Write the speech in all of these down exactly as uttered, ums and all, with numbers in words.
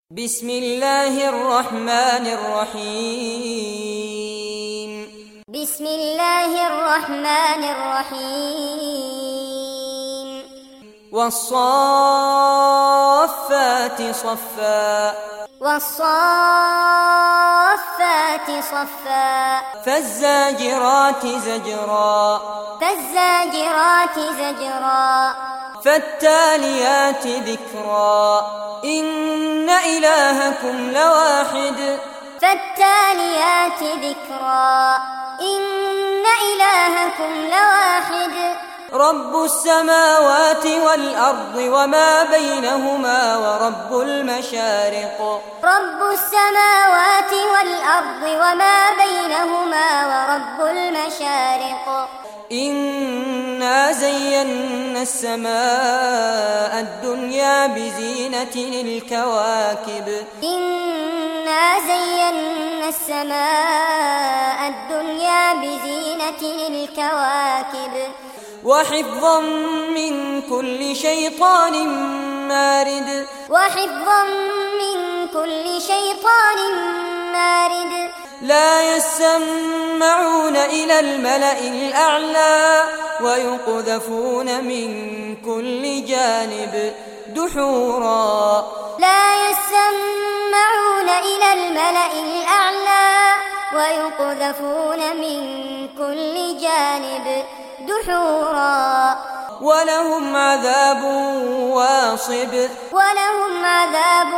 بسم الله الرحمن الرحيم بسم الله الرحمن الرحيم والصافات صفا والصافات صفا فالزاجرات زجرا فالزاجرات زجرا فالتاليات ذكرا إن إلهكم لواحد فالتاليات ذكرا إن إلهكم لواحد رب السماوات والأرض وما بينهما ورب المشارق رب السماوات والأرض وما بينهما ورب المشارق إنا زينا السماء الدنيا بزينة الكواكب إنا زينا السماء الدنيا بزينة الكواكب وحفظا من كل شيطان مارد وحفظا من كل شيطان مارد لا يسمعون إلى الملأ الأعلى ويقذفون من كل جانب دحورا لا يسمعون إلى الملأ الأعلى ويقذفون من كل جانب دحورا ولهم عذاب واصب ولهم عذاب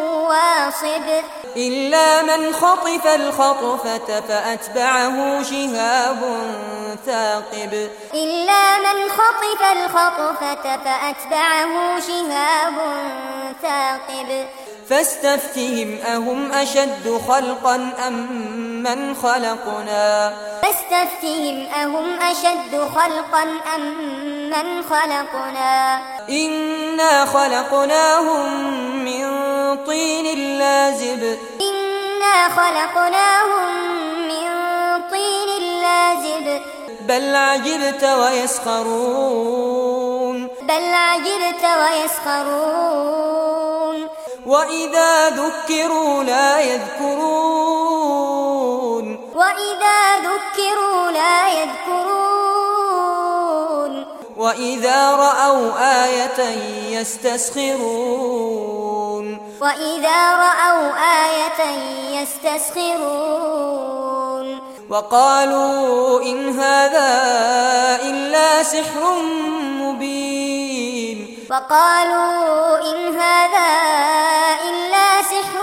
واصب إلا من خطف الخطفة فأتبعه شهاب ثاقب إلا من خطف الخطفة فأتبعه شهاب ثاقب فاستفتهم أهم أشد خلقا أم من خلقنا فاستفتهم أهم أشد خلقا أم من خلقنا إنا خلقناهم من طين لازب إنا خلقناهم من طين لازب بل عجبت ويسخرون بل عجبت ويسخرون وإذا ذكروا لا يذكرون وإذا ذكروا لا يذكرون وإذا رأوا آية يستسخرون وإذا رأوا آية يستسخرون وقالوا إن هذا إلا سحر مبين وقالوا إن هذا إلا سحر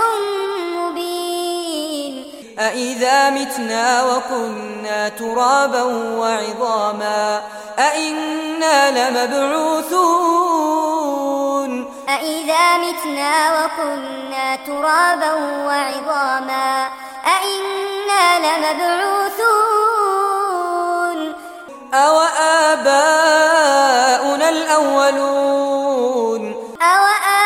مبين أإذا متنا وكنا ترابا وعظاما أإنا لمبعوثون أإذا متنا وكنا ترابا وعظاما أإنا لمبعوثون أو آباؤنا الأولون أو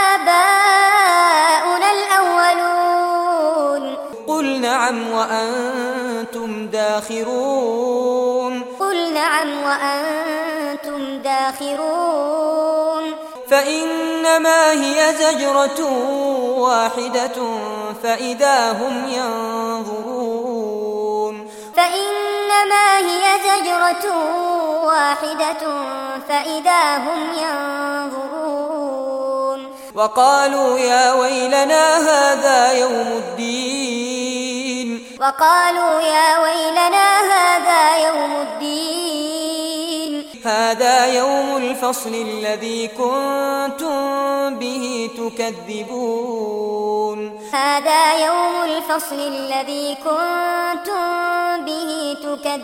آباؤنا الأولون قل نعم وأنتم داخرون قل نعم وأنتم داخرون فإنما هي زجرة واحدة فإذا هم ينظرون فإنما هي زجرة واحدة فإذا هم ينظرون وقالوا يا ويلنا هذا يوم الدين وقالوا يا ويلنا هذا يوم الدين هذا يوم الفصل الذي كنتم به تكذبون هذا يوم الفصل الذي كنتم به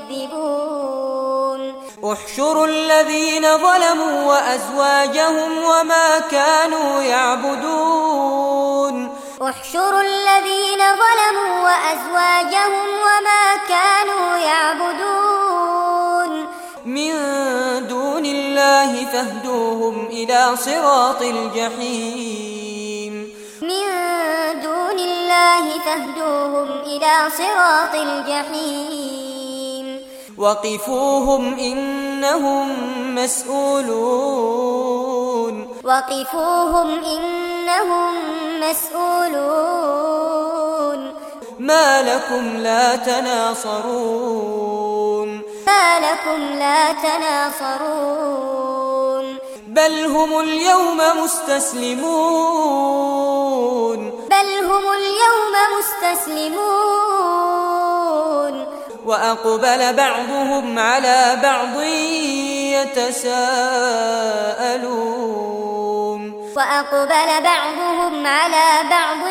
تكذبون احشروا الذين ظلموا وأزواجهم وما كانوا يعبدون احشروا الذين ظلموا وأزواجهم وما كانوا يعبدون من دون الله فاهدوهم إلى صراط الجحيم من دون الله فاهدوهم إلى صراط الجحيم وقفوهم إنهم مسؤولون وقفوهم إنهم مسؤولون ما لكم لا تناصرون ما لكم لا تناصرون بل هم اليوم مستسلمون بل هم اليوم مستسلمون وأقبل بعضهم على بعض يتساءلون وأقبل بعضهم على بعض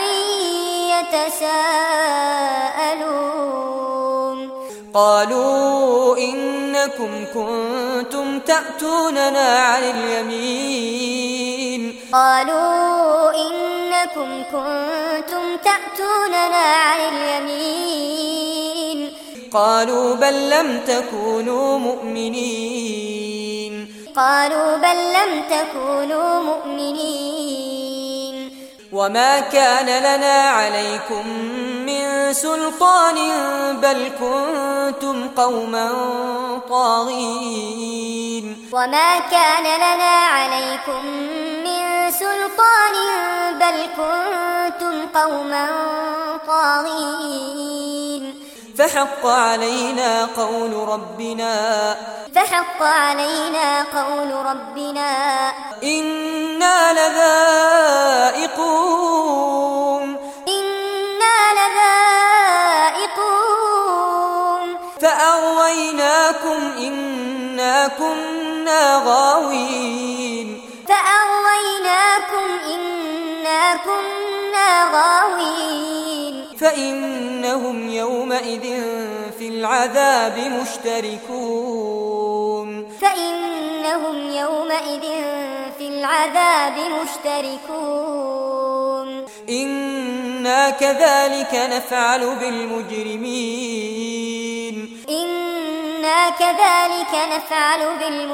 يتساءلون قالوا إنكم كنتم تأتوننا عن اليمين قالوا إنكم كنتم تأتوننا عن اليمين قالوا بل لم تكونوا مؤمنين قالوا بل لم تكونوا مؤمنين وما كان لنا عليكم من سلطان بل كنتم قوما طاغين وما كان لنا عليكم من سلطان بل كنتم قوما طاغين فحق علينا قول ربنا فحق علينا قول ربنا إنا لذائقون إنا لذائقون فأغويناكم إنا كنا غاوين فأغويناكم إنا كنا غاوين فإنهم يومئذ في العذاب مشتركون فإنهم يومئذ في العذاب مشتركون إنا كذلك نفعل بالمجرمين إنا كذلك نفعل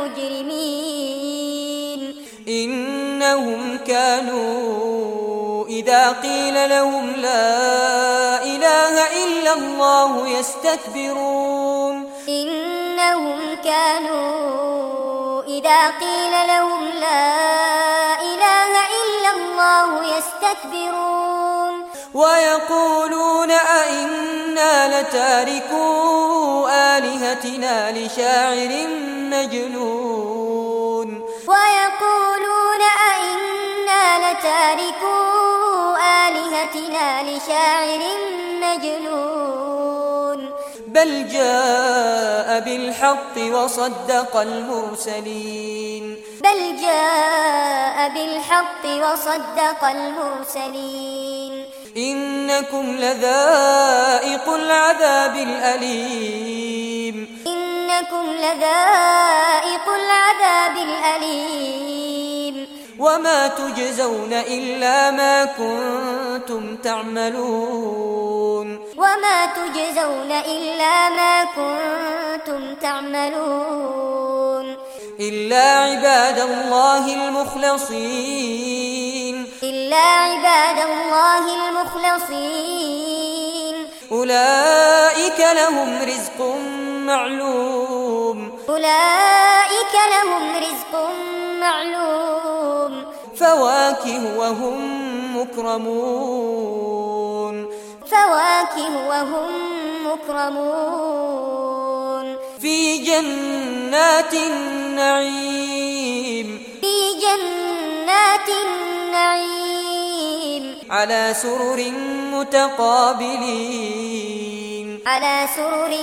بالمجرمين إنهم كانوا إذا قيل لهم لا إله إلا الله يستكبرون إنهم كانوا إذا قيل لهم لا إله إلا الله يستكبرون ويقولون أئنا لتاركو آلهتنا لشاعر مجنون ويقولون أئنا لتاركو آلهتنا لشاعر مجنون بل جاء بالحق وصدق المرسلين بل جاء بالحق وصدق المرسلين إنكم لذائق العذاب الأليم إنكم لذائق العذاب الأليم وما تجزون إلا ما كنتم تعملون وما تجزون إلا ما كنتم تعملون إلا عباد الله المخلصين إلا عباد الله المخلصين أولئك لهم رزق معلوم أولئك لهم رزق معلوم فواكه وهم مكرمون فواكه وهم مكرمون في جنات النعيم في جنات النعيم على سرر متقابلين على سرر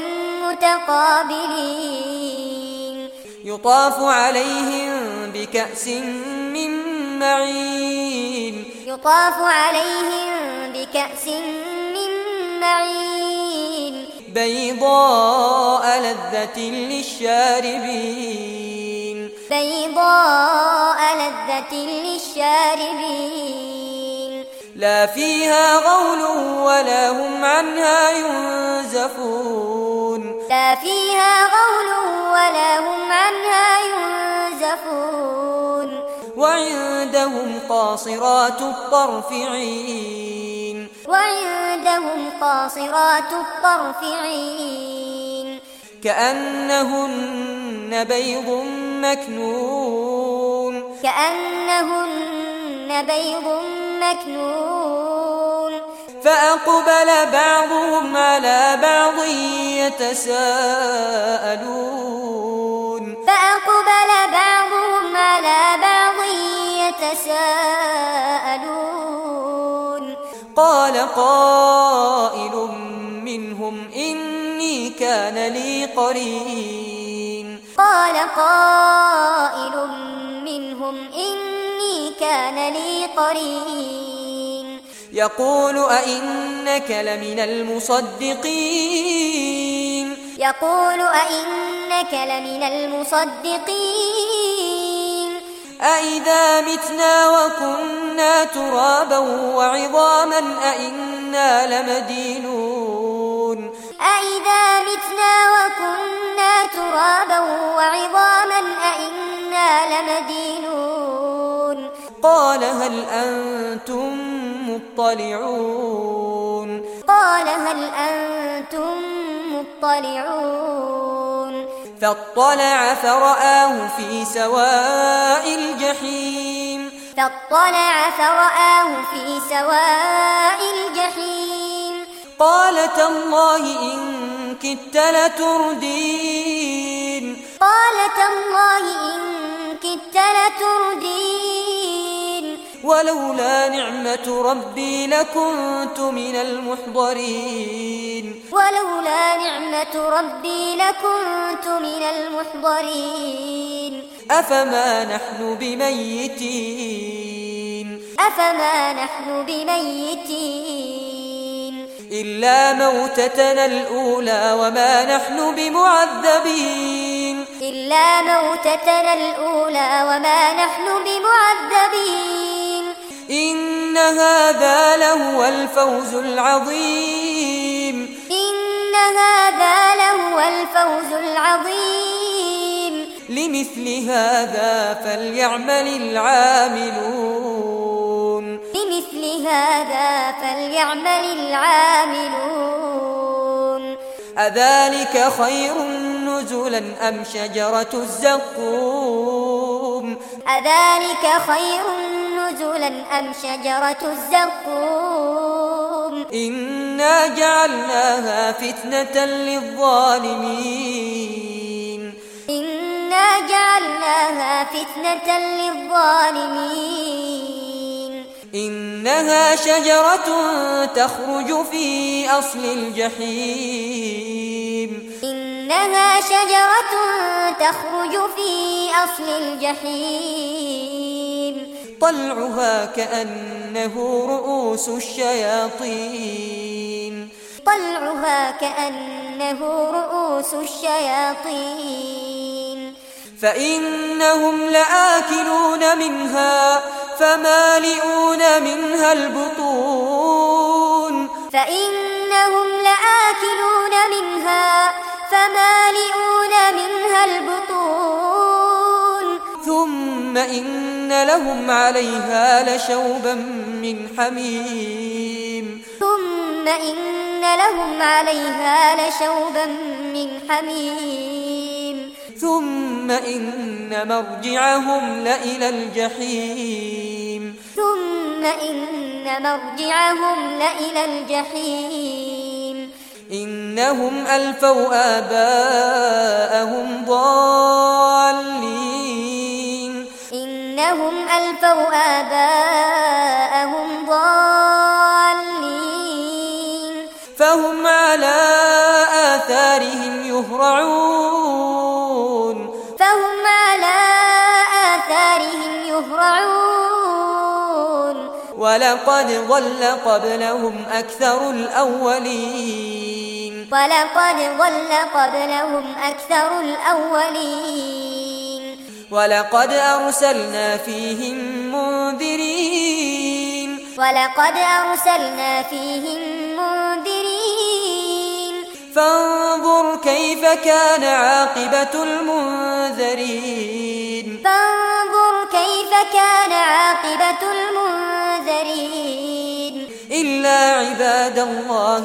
متقابلين يطاف عليهم بكأس من معين يطاف عليهم بكأس من معين بيضاء لذة للشاربين بيضاء لذة للشاربين لا فيها غول ولا هم عنها ينزفون لا فيها غول ولا هم عنها ينزفون وعندهم قاصرات الطرف عين وعندهم قاصرات الطرف عين كأنهن بيض مكنون كأنهن بيض مكنون فأقبل بعضهم على بعض يتساءلون فأقبل بعضهم على بعض يتساءلون قال قائل منهم إني كان لي قرين قال قائل منهم إني كان لي قرين يقول أئنك لمن المصدقين يقول أئنك لمن المصدقين أئذا متنا وكنا ترابا وعظاما أئنا لمدينون أئذا متنا وكنا ترابا وعظاما أئنا لمدينون قال هل أنتم مطلعون قال هل أنتم مطلعون فاطلع فرآه في سواء الجحيم فاطلع فرآه في سواء الجحيم قال تالله إن كدت لتردين قال تالله إن كدت لتردين ولولا نعمة ربي لكنت من المحضرين ولولا نعمة ربي لكنت من المحضرين أفما نحن بميتين أفما نحن بميتين إلا موتتنا الأولى وما نحن بمعذبين إلا موتتنا الأولى وما نحن بمعذبين إن هذا لهو الفوز العظيم إن هذا لهو الفوز العظيم لمثل هذا فليعمل العاملون لمثل هذا فليعمل العاملون أذلك خير نزلا أم شجرة الزقوم أذلك خير نزلا أم شجرة الزقوم إنا جعلناها فتنة للظالمين إنا جعلناها فتنة للظالمين إنها شجرة تخرج في أصل الجحيم إنها شجرة تخرج في أصل الجحيم طلعها كأنه رؤوس الشياطين طلعها كأنه رؤوس الشياطين فإنهم لآكلون منها فمالئون منها البطون فإنهم لآكلون منها فمالئون منها البطون ثم إن لهم عليها لشوبا من حميم ثم إن لهم عليها لشوبا من حميم ثم إن مرجعهم لإلى الجحيم ثم إن مرجعهم لإلى الجحيم إنهم ألفوا آباءهم ضالين إنهم ألفوا آباءهم ضالين فهم على آثارهم يهرعون فهم على آثارهم يهرعون ولقد ضل قبلهم أكثر الأولين ولقد ضل قبلهم أكثر الأولين ولقد أرسلنا فيهم منذرين ولقد أرسلنا فيهم منذرين فانظر كيف كان عاقبة المنذرين فانظر كيف كان عاقبة المنذرين إلا عباد الله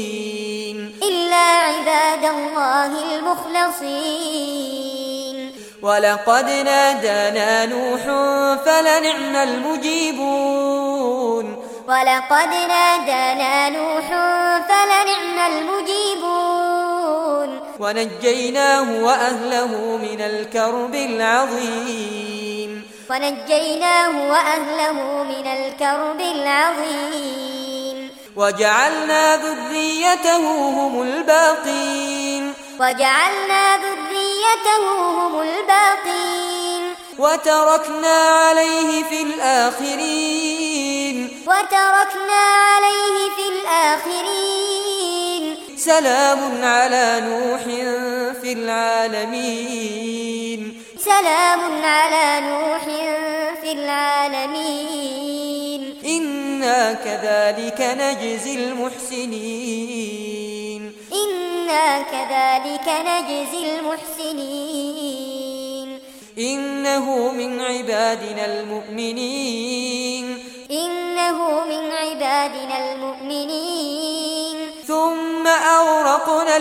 المخلصين إلا عباد الله المخلصين ولقد نادانا نوح فلنعم المجيبون ولقد نادانا نوح فلنعم المجيبون ونجيناه وأهله من الكرب العظيم ونجيناه وأهله من الكرب العظيم وجعلنا ذريته هم الباقين وجعلنا ذريته هم الباقين وتركنا عليه في الآخرين وتركنا عليه في الآخرين سلام على نوح في العالمين سلام على نوح في العالمين إنا كذلك نجزي المحسنين إنا كذلك نجزي المحسنين إنه من عبادنا المؤمنين إنه من عبادنا المؤمنين ثم أغرقنا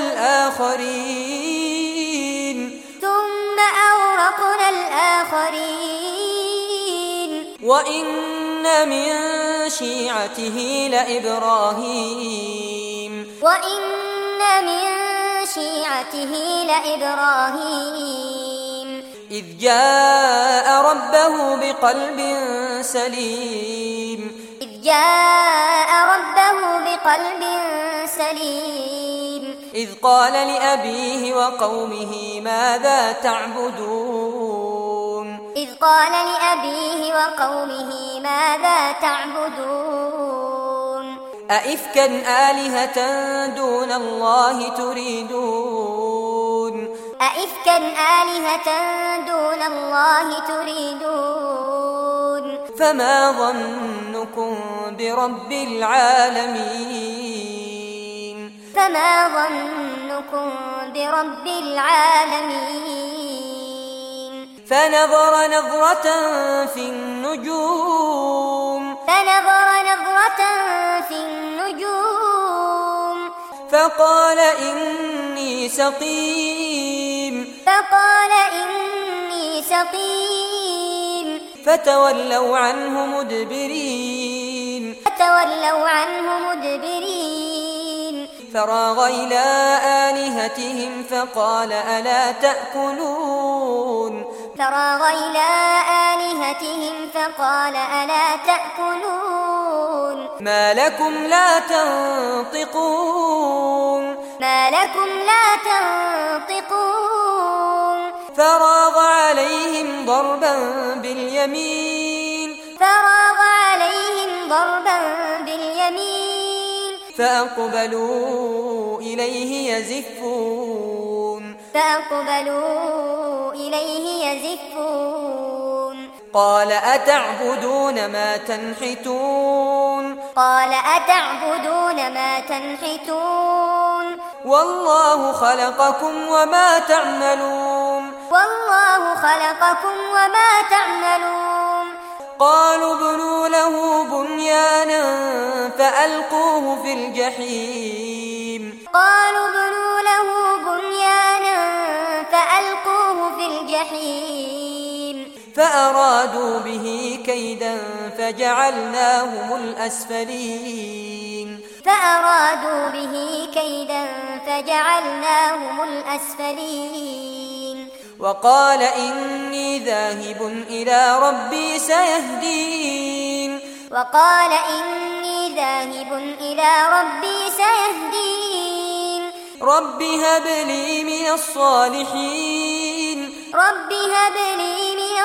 الآخرين ثم أغرقنا الآخرين وإن من شيعته لإبراهيم وإن من شيعته لإبراهيم إذ جاء ربه بقلب سليم إذ جاء ربه بقلب سليم إذ قال لأبيه وقومه ماذا تعبدون إذ قال لأبيه وقومه ماذا تعبدون أئفكا آلهة دون الله تريدون أئفكا آلهة دون الله تريدون فما ظنكم برب العالمين فما ظنكم برب العالمين فنظر نظرة في النجوم فنظر نظرة في النجوم فقال إني سقيم فقال إني سقيم فتولوا عنه مدبرين فتولوا عنه مدبرين فراغ إلى آلهتهم فقال ألا تأكلون فراغ إلى آلهتهم فقال ألا تأكلون ما لكم لا تنطقون ما لكم لا تنطقون فراغ عليهم ضربا باليمين فراغ عليهم ضربا باليمين فأقبلوا إليه يزفون فأقبلوا إليه يزفون قال أتعبدون ما تنحتون قال أتعبدون ما تنحتون والله خلقكم وما تعملون والله خلقكم وما تعملون قالوا ابنوا له بنيانا فألقوه في الجحيم قالوا ابنوا له بنيانا فألقوه في الجحيم فأرادوا به كيدا فجعلناهم الأسفلين فأرادوا به كيدا فجعلناهم الأسفلين وقال إني ذاهب إلى ربي سيهدين وقال إني ذاهب إلى ربي سيهدين رب هب لي من الصالحين رب هب لي من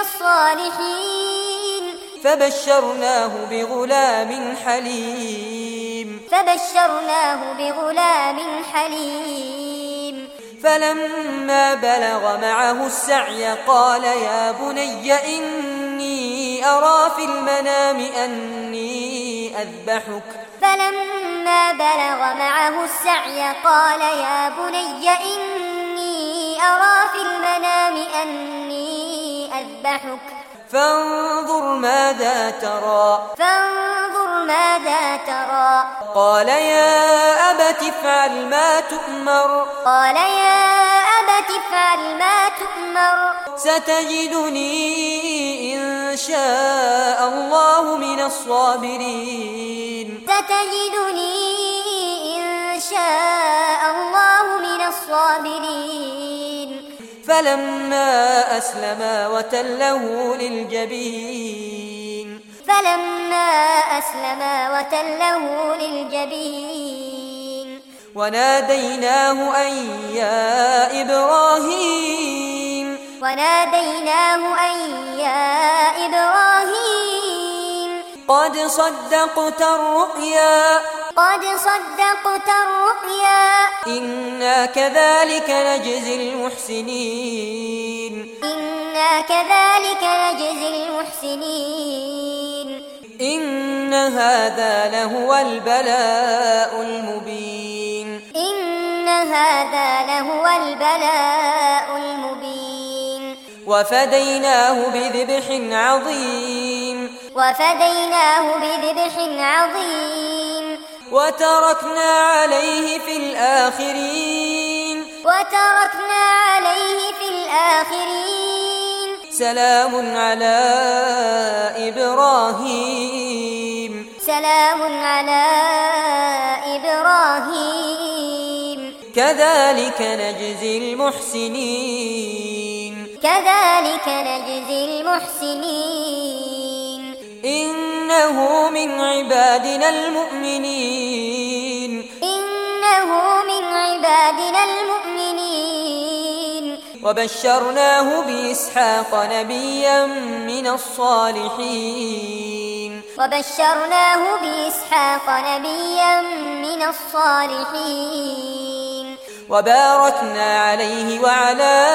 الصالحين فبشرناه بغلام حليم فبشرناه بغلام حليم فلما بلغ معه السعي قال يا بني إني أرى في المنام أني أذبحك فلما بلغ معه السعي قال يا بني إني أرى في المنام أني أذبحك فانظر ماذا ترى فانظر ماذا ترى قال يا أبت افعل ما تؤمر قال يا أبت تفعل ما تؤمر ستجدني إن شاء الله من الصابرين ستجدني إن شاء الله من الصابرين فلما أسلما وتله للجبين فلما أسلما وتله للجبين وناديناه أن يا إبراهيم وناديناه أن يا إبراهيم قد صدقت الرؤيا قد صدقت الرؤيا إنا كذلك نجزي المحسنين إنا كذلك نجزي المحسنين إن هذا لهو البلاء المبين إن هذا لهو البلاء المبين وفديناه بذبح عظيم وفديناه بذبح عظيم وتركنا عليه في الآخرين وتركنا عليه في الآخرين سلام على إبراهيم سلام على إبراهيم كذلك نجزي المحسنين كذلك نجزي المحسنين إنه من عبادنا المؤمنين إنه من عبادنا المؤمنين وبشرناه بإسحاق نبيا من الصالحين وبشرناه بإسحاق نبيا من الصالحين وباركنا عليه وعلى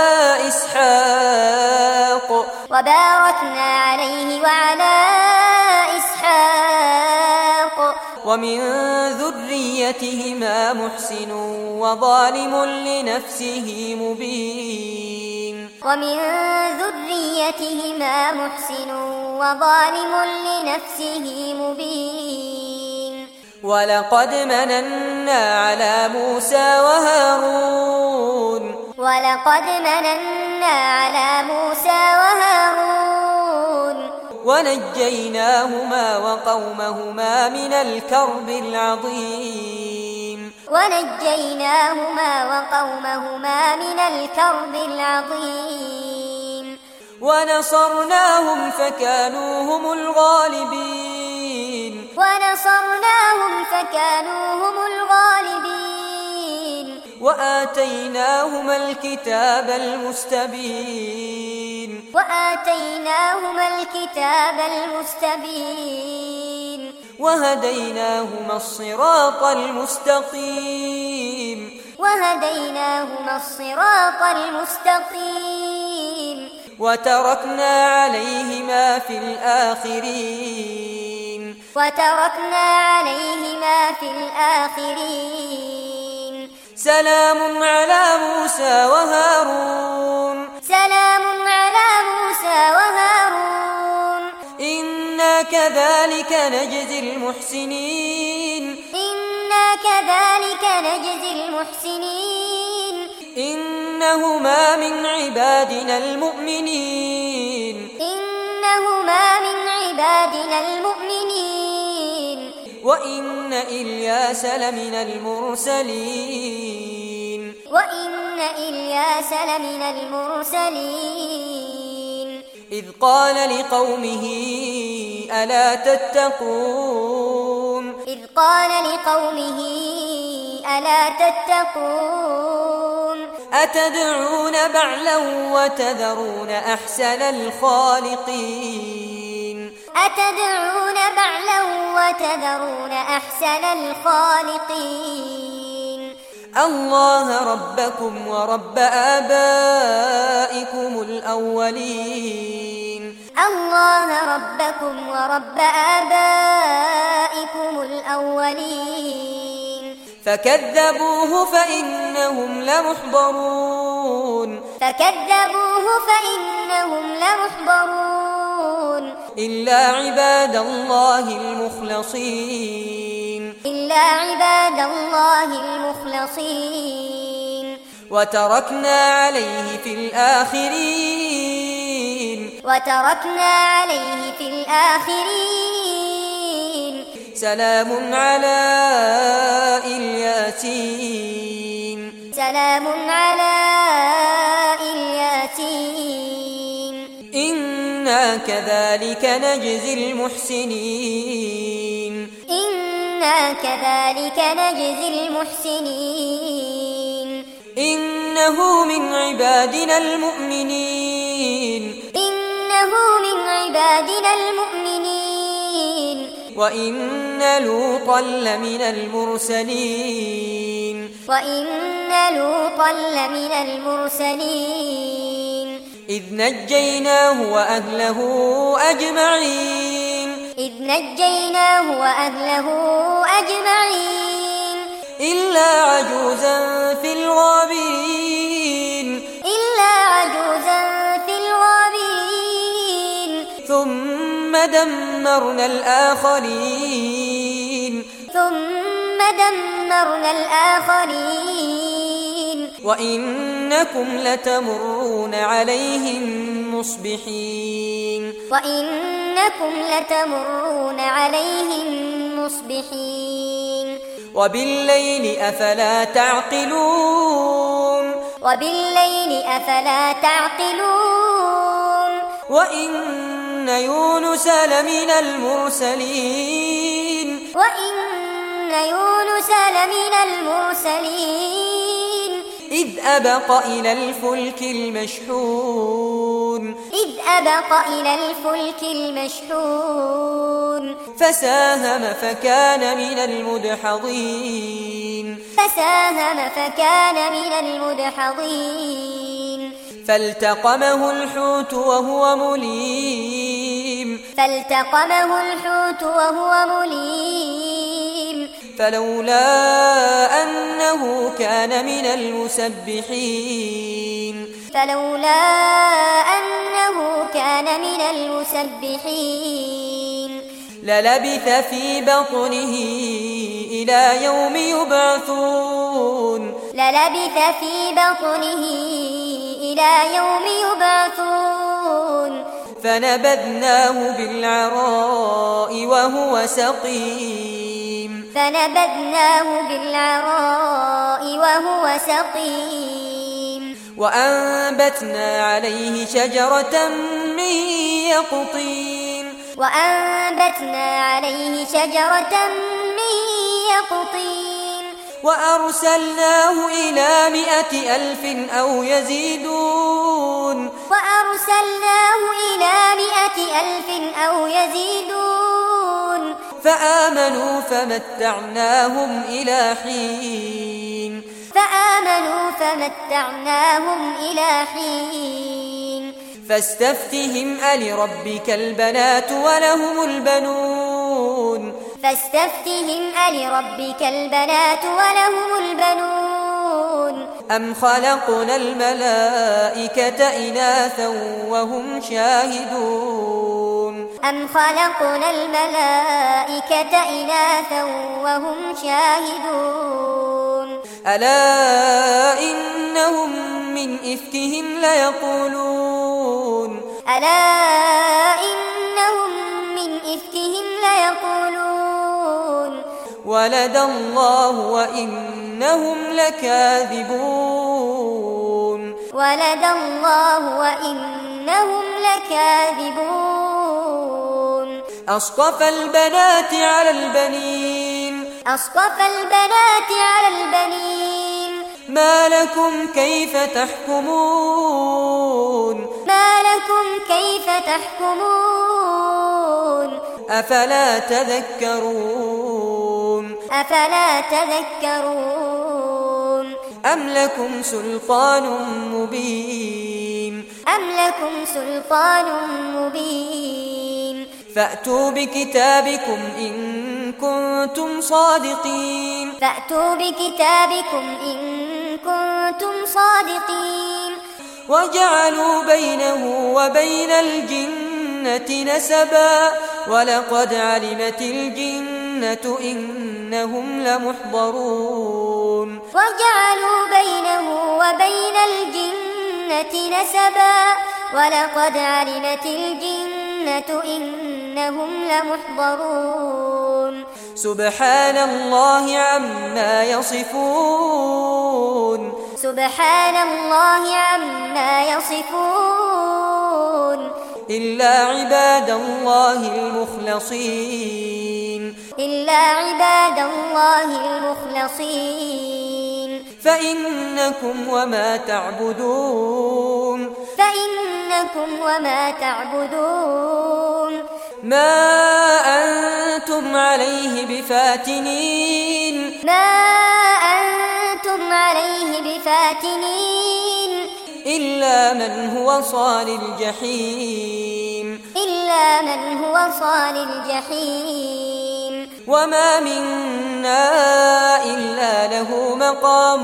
إسحاق وباركنا عليه وعلى إسحاق ومن ذريتهما محسن وظالم لنفسه مبين ومن ذريتهما محسن وظالم لنفسه مبين ولقد مننا على موسى وهارون ولقد مننا على موسى وهارون ونجيناهما وقومهما من الكرب العظيم ونجيناهما وقومهما من الكرب العظيم ونصرناهم فكانوا هم الغالبين ونصرناهم فكانوا هم الغالبين وآتيناهما الكتاب المستبين وآتيناهما الكتاب المستبين وهديناهما الصراط المستقيم وهديناهما الصراط المستقيم وتركنا عليهما في الآخرين وتركنا عليهما في الآخرين سلام على موسى وهارون سلام على موسى وهارون إنا كذلك نجزي المحسنين إنا كذلك نجزي المحسنين إنهما من عبادنا المؤمنين إنهما من عبادنا المؤمنين وإن إلياس لمن المرسلين وإن إلياس لمن المرسلين إذ قال لقومه ألا تتقون إذ قال لقومه ألا تتقون أتدعون بعلا وتذرون أحسن الخالقين أتدعون بعلا وتذرون أحسن الخالقين الله ربكم ورب آبائكم الأولين الله ربكم ورب آبائكم الأولين فكذبوه فإنهم لمحضرون فكذبوه فإنهم لمحضرون إلا عباد الله المخلصين إلا عباد الله المخلصين وتركنا عليه في الآخرين وتركنا عليه في الآخرين سلام على الياسين سلام على الياسين إنا كذلك نجزي المحسنين إنا كذلك نجزي المحسنين إنه من عبادنا المؤمنين إنه من عبادنا المؤمنين وإن لوطا لمن المرسلين وإن لوطا لمن المرسلين إذ نجيناه وأهله أجمعين إذ نجيناه وأهله أجمعين إلا عجوزا في الغابرين إلا عجوزا في الغابرين ثم دمرنا الآخرين ثم دمرنا الآخرين وإنكم لتمرون عليهم مصبحين وإنكم لتمرون عليهم مصبحين وبالليل أفلا تعقلون وبالليل أفلا تعقلون وإن يونس لمن المرسلين وإن يونس لمن المرسلين إذ أبق إلى الفلك المشحون إذ أبق إلى الفلك المشحون فساهم فكان من المدحضين فساهم فكان من المدحضين فالتقمه الحوت وهو مليم فالتقمه الحوت وهو مليم فلولا أنه كان من المسبحين فلولا أنه كان من المسبحين للبث في بطنه إلى يوم يبعثون للبث في بطنه إلى يوم يبعثون فنبذناه بالعراء وهو سقيم فنبذناه بالعراء وهو سقيم وأنبتنا عليه شجرة من يقطين وأنبتنا عليه شجرة من يقطين وأرسلناه إلى مائة ألف أو يزيدون وأرسلناه إلى مائة ألف أو يزيدون فآمنوا فمتعناهم إلى حين فآمنوا فمتعناهم إلى حين فاستفتهم ألربك البنات ولهم البنون فاستفتهم ألربك البنات ولهم البنون أم خلقنا الملائكة إناثا وهم شاهدون أم خلقنا الملائكة إناثا وهم شاهدون ألا إنهم من إفكهم ليقولون ألا إنهم من إفكهم ليقولون ولد الله وإنهم لكاذبون ولد الله وإنهم لكاذبون أصطفى البنات على البنين أصطفى البنات على البنين ما لكم كيف تحكمون ما لكم كيف تحكمون أفلا تذكرون أفلا تذكرون أم لكم سلطان مبين أم لكم سلطان مبين فأتوا بكتابكم إن كنتم صادقين فأتوا بكتابكم إن كنتم صادقين وجعلوا بينه وبين الجنة نسبا ولقد علمت الجنة الجنة إنهم لمحضرون وجعلوا بينه وبين الجنة نسبا ولقد علمت الجنة إنهم لمحضرون سبحان الله عما يصفون سبحان الله عما يصفون إلا عباد الله المخلصين إلا عباد الله المخلصين فإنكم وما تعبدون فإنكم وما تعبدون ما أنتم عليه بفاتنين ما أنتم عليه بفاتنين إلا من هو صال الجحيم إلا من هو صال الجحيم وما منا إلا له مقام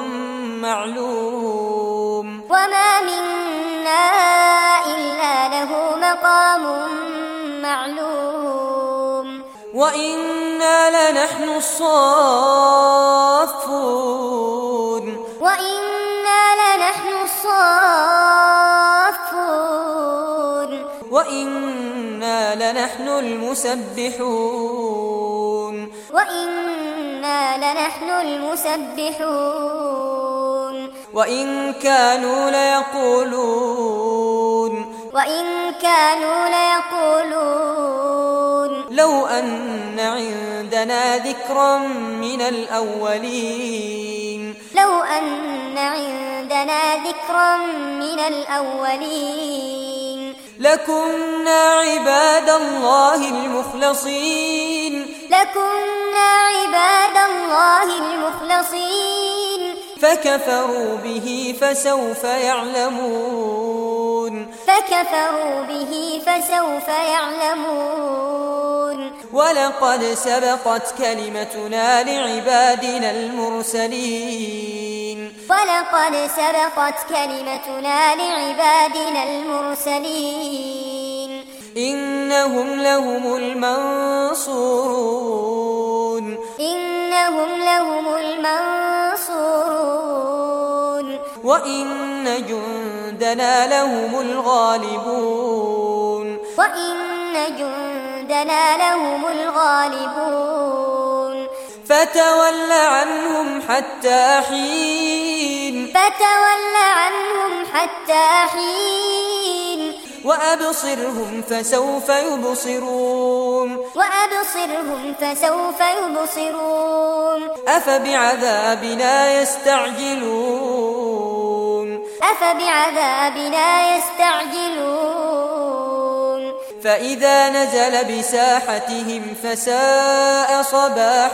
معلوم وما منا إلا له مقام معلوم وإنا لنحن الصافون وإنا لنحن الصافون وإنا لنحن المسبحون وإنا لنحن المسبحون وإن كانوا ليقولون وإن كانوا ليقولون لو أن عندنا ذكرا من الأولين لو أن عندنا ذكرا من الأولين لكنا عباد الله المخلصين لكنا عباد الله المخلصين فكفروا به فسوف يعلمون فكفروا به فسوف يعلمون ولقد سبقت كلمتنا لعبادنا المرسلين ولقد سبقت كلمتنا لعبادنا المرسلين إنهم لهم المنصورون إنهم لهم المنصورون وإن جندنا لهم الغالبون وإن جندنا لهم الغالبون فتول عنهم حتى حين فتول عنهم حتى حين وأبصرهم فسوف يبصرون وأبصرهم فسوف يبصرون أفبعذابنا يستعجلون أفبعذابنا يستعجلون فإذا نزل بساحتهم فساء صباح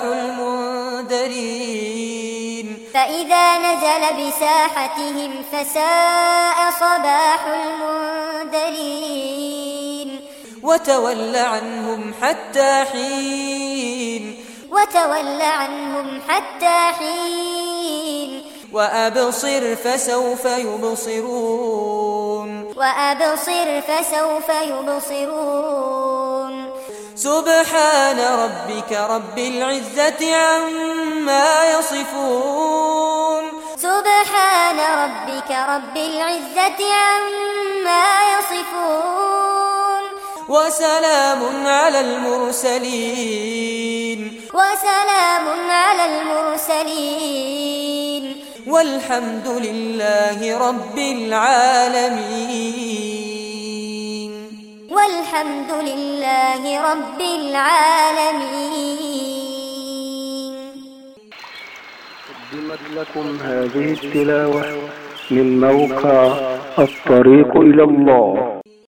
المنذرين فإذا نزل بساحتهم فساء صباح المنذرين وتول عنهم حتى حين وتول عنهم حتى حين وأبصر فسوف يبصرون وأبصر فسوف يبصرون سبحان ربك رب العزة عما يصفون سبحان ربك رب العزة عما يصفون وسلام على المرسلين وسلام على المرسلين والحمد لله رب العالمين والحمد لله رب العالمين. قدمت لكم هذه التلاوة من موقع الطريق إلى الله.